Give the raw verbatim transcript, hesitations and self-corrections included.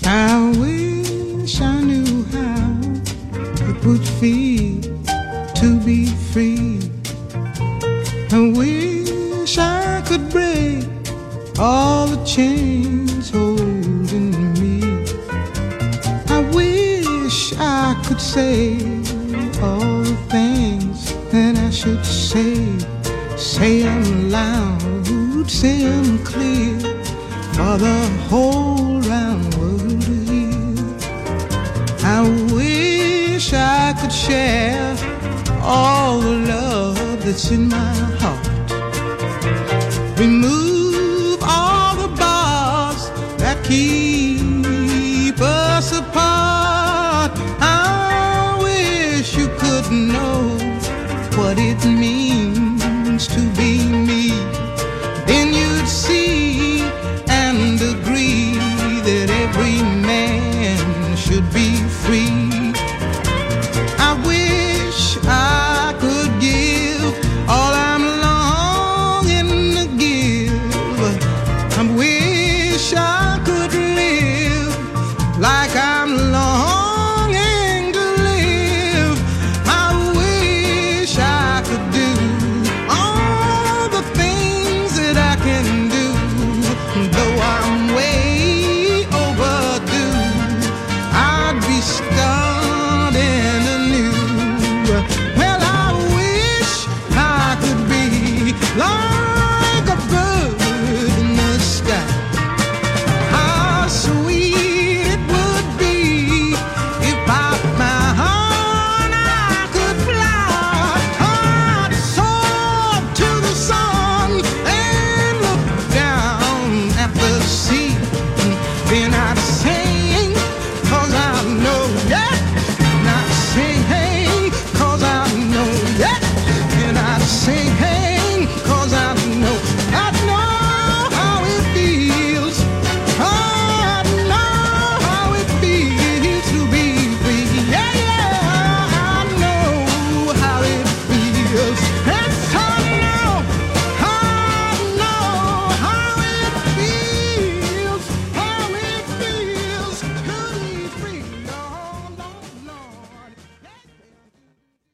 I wish I knew how it would feel to be free. I wish I could break all the chains holding me. I wish I could say all the things that I should say. Say them loud, say them clear, for the whole round world to hear. I wish I could share all the love that's in my heart. Remove all the bars that keep us apart. I wish you could know what it means to be me. Then you'd see and agree that every man should be free. I wish I could give all I'm longing to give. I wish I